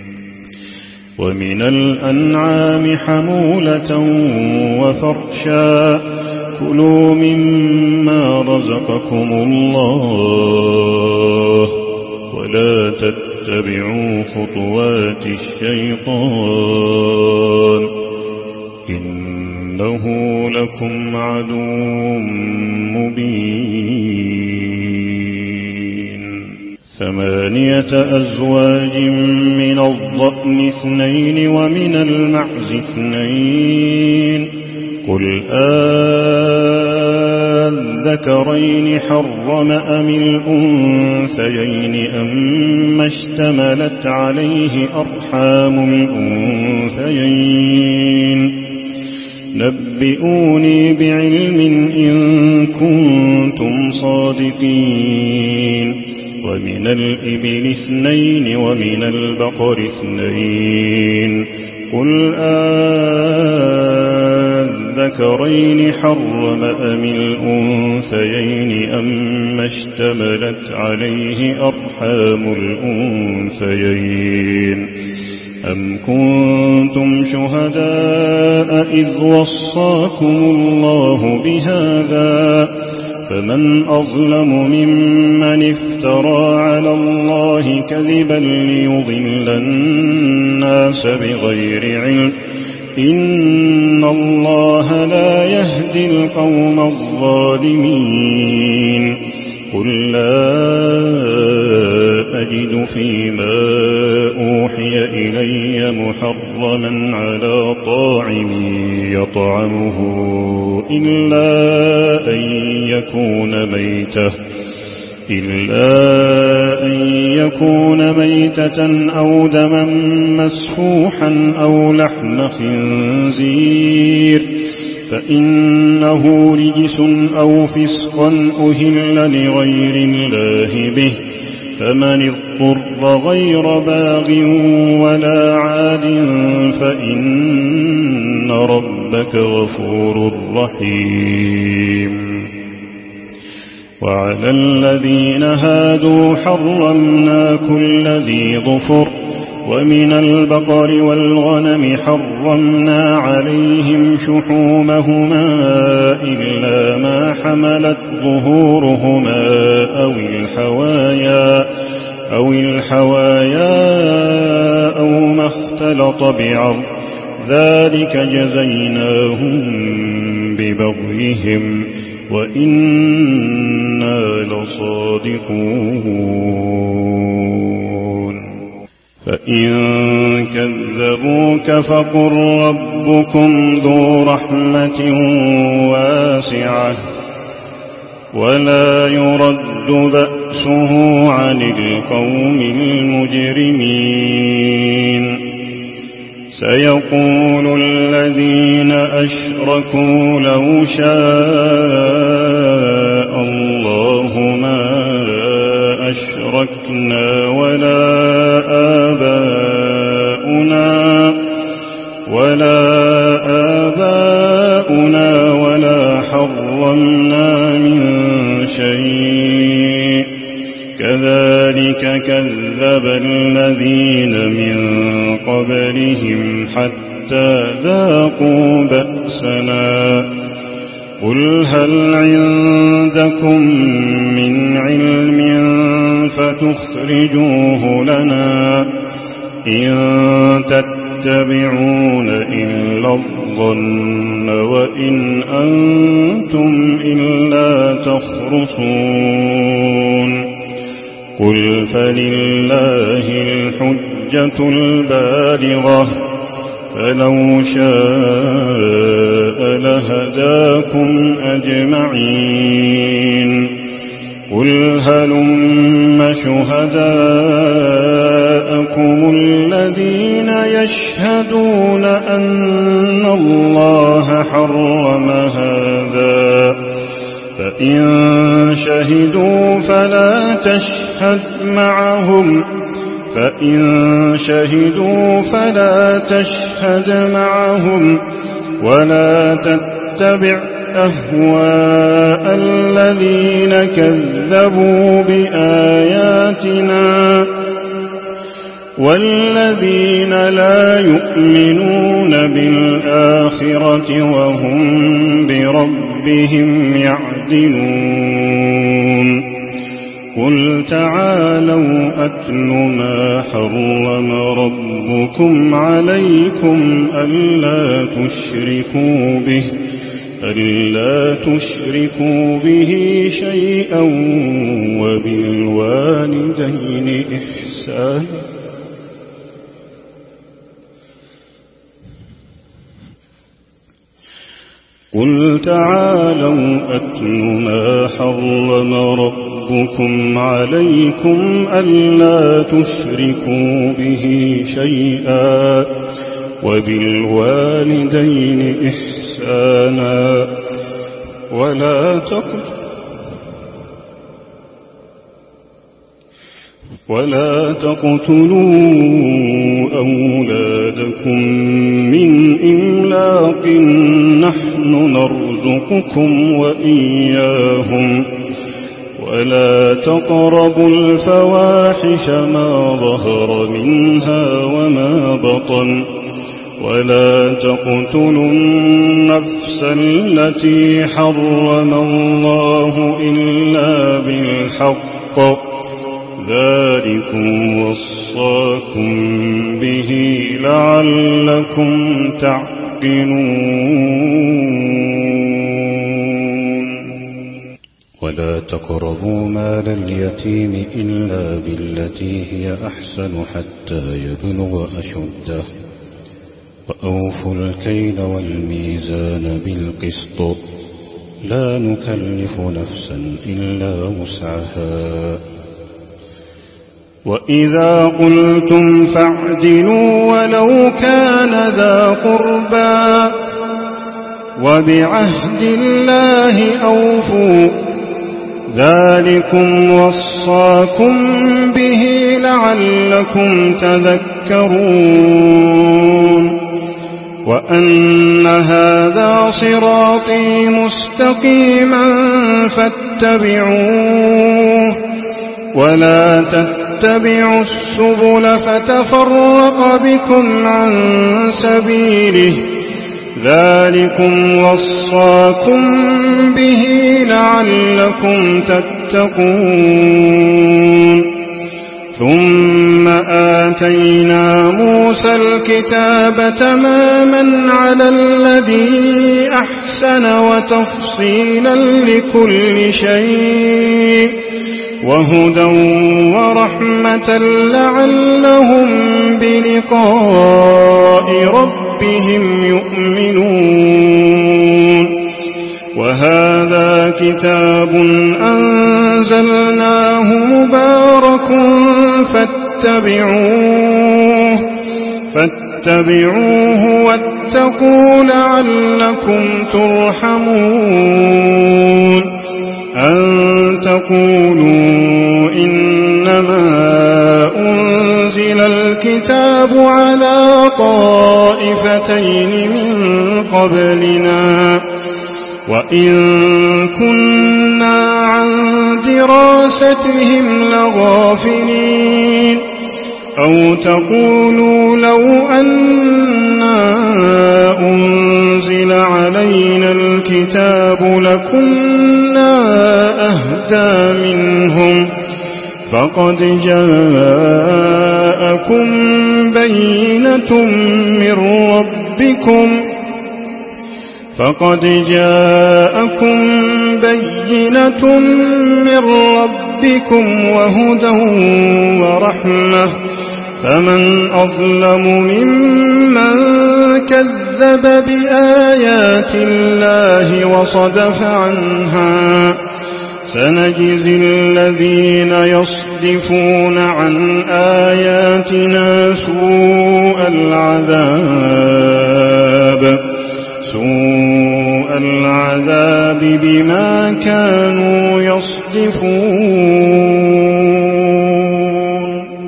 ومن الأنعام حمولة وفرشا، كلوا مما رزقكم الله ولا تتبعوا خطوات الشيطان إنه لكم عدو مبين. ثمانية أزواج من الضأن اثنين ومن المعز اثنين، قل آذكرين حرم أم الأنثيين أما اشتملت عليه أرحام الأنثيين، نبئوني بعلم إن كنتم صادقين. ومن الإبل اثنين ومن البقر اثنين، قل آذكرين حرم أم الأنثيين أما اشتملت عليه أرحام الأنثيين، أم كنتم شهداء إذ وصاكم الله بهذا، فمن أظلم ممن افترى على الله كذبا ليضل الناس بغير علم، إن الله لا يهدي القوم الظالمين. قل لا أجد فيما أوحي إلي محرما على طاعم يطعمه إلا أن يكون ميتة إلا أن يكون ميتة أو دما مسفوحا أو لحم خنزير فإنه رجس أو فسقا أهل لغير الله به، فمن اضطر غير باغ ولا عاد فإن ربك غفور رحيم. وعلى الذين هادوا حرمنا كل ذي ظفر ومن البقر والغنم حرمنا عليهم شحومهما إلا ما حملت ظهورهما أو الحوايا أو الحوايا أو ما اختلط بعظم ذلك جزيناهم ببغيهم وإنا لصادقون فإن كذبوك فقل ربكم ذو رحمة واسعة ولا يرد بأسه عن القوم المجرمين سيقول الذين أشركوا لو شاء الله ما أشركنا ولا آباؤنا ولا آباؤنا ولا حرمنا من شيء كذلك كذب الذين من قبلهم حتى ذاقوا بأسنا قل هل عندكم من علم فتخرجوه لنا إن تتبعون إلا الظن وإن أنتم إلا تخرصون قل فلله الحجة البالغة فلو شاء لهداكم أجمعين قل هلم شهداءكم الذين يشهدون أن الله حرم هذا فإن شهدوا فلا تشهد معهم فإن شهدوا فلا تشهد معهم ولا تتبع أهواء الذين كذبوا بآياتنا والذين لا يؤمنون بالآخرة وهم بربهم يعدلون قل تعالوا أتل ما حرم ربكم عليكم ألا تشركوا به ألا تشركوا به شيئا وبالوالدين إحسانا قل تعالوا أتل ما حرم ربكم عليكم ألا تشركوا به شيئا وبالوالدين إحسانا ولا تقتلوا ولا تقتلوا أولادكم من إملاق نحن نرزقكم وإياهم ولا تقربوا الفواحش ما ظهر منها وما بطن ولا تقتلوا النفس التي حرم الله إلا بالحق ذلكم وصاكم به لعلكم تعقلون ولا تقربوا مال اليتيم إلا بالتي هي أحسن حتى يبلغ أشده وأوفوا الكيل والميزان بالقسط لا نكلف نفسا إلا وسعها وإذا قلتم فاعدلوا ولو كان ذا قربى وبعهد الله أوفوا ذلكم وصاكم به لعلكم تذكرون وأن هذا صراطي مستقيما فاتبعوه ولا تتبعوا تتبعوا السبل فتفرق بكم عن سبيله ذلكم وصاكم به لعلكم تتقون ثم آتينا موسى الكتاب تماما على الذي أحسن وتفصيلا لكل شيء وهدى ورحمة لعلهم بلقاء ربهم يؤمنون وهذا كتاب أنزلناه مبارك فاتبعوه فاتبعوه واتقوا لعلكم ترحمون أن تقولوا إنما أنزل الكتاب على طائفتين من قبلنا وإن كنا عن دراستهم لغافلين أو تقولوا لو أنا أنزل علينا الكتاب لكنا أهدى منهم فقد جاءكم بينة من ربكم فقد جاءكم بينة من ربكم وهدى ورحمة فمن أظلم ممن كذب بآيات الله وصدف عنها سنجزي الذين يصدفون عن آياتنا سوء العذاب سوء العذاب بما كانوا يصدفون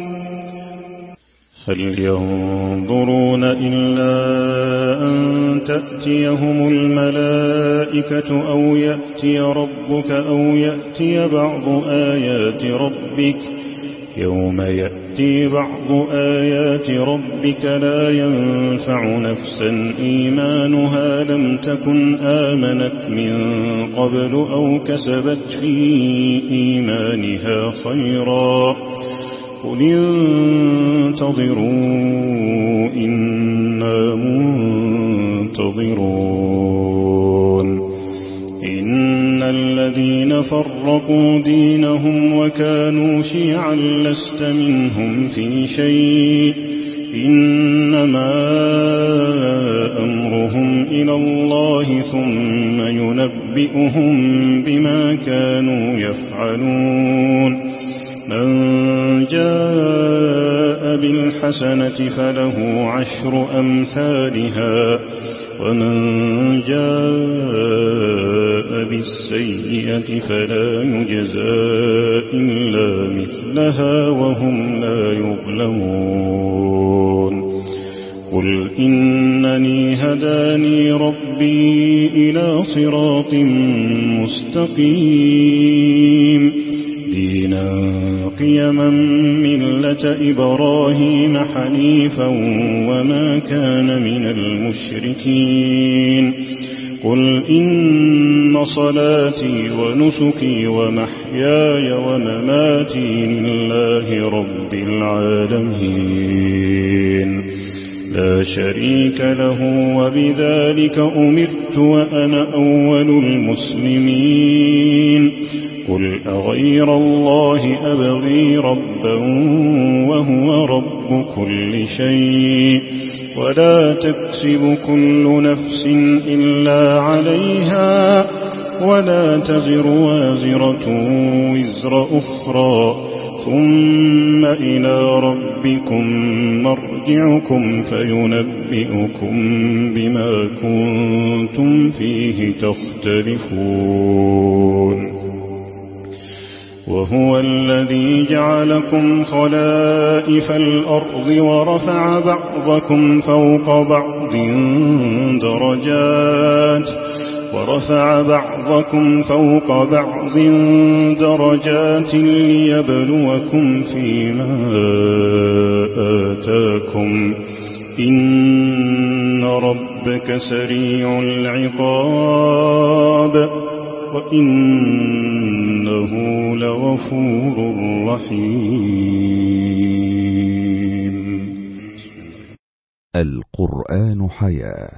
هل ينظرون إلا أن تأتيهم الملائكة أو يأتي ربك أو يأتي بعض آيات ربك يوم يأتي بعض آيات ربك لا ينفع نفسا إيمانها لم تكن آمنت من قبل أو كسبت في إيمانها خيرا قل انتظروا إنا منتظرون إن الذين فرقوا دينهم وكانوا شيعا لست منهم في شيء إنما أمرهم إلى الله ثم ينبئهم بما كانوا يفعلون من جاء بالحسنة فله عشر أمثالها ومن جاء بالسيئة فلا يجزى إلا مثلها وهم لا يظلمون قل إنني هداني ربي إلى صراط مستقيم دينا قيما ملة إبراهيم حنيفا وما كان من المشركين قل إن صلاتي ونسكي ومحياي ومماتي لله رب العالمين لا شريك له وبذلك أمرت وأنا أول المسلمين قل أغير الله أبغي ربا وهو رب كل شيء ولا تكسب كل نفس إلا عليها ولا تزر وازرة وزر أخرى ثم إلى ربكم مرجعكم فينبئكم بما كنتم فيه تختلفون وهو الذي جعلكم خلائف الأرض ورفع بعضكم فوق بعض درجات ورفع بعضكم فوق بعض درجات ليبلوكم فيما آتاكم إن ربك سريع العقاب وإنه لغفور رحيم. القرآن حياة.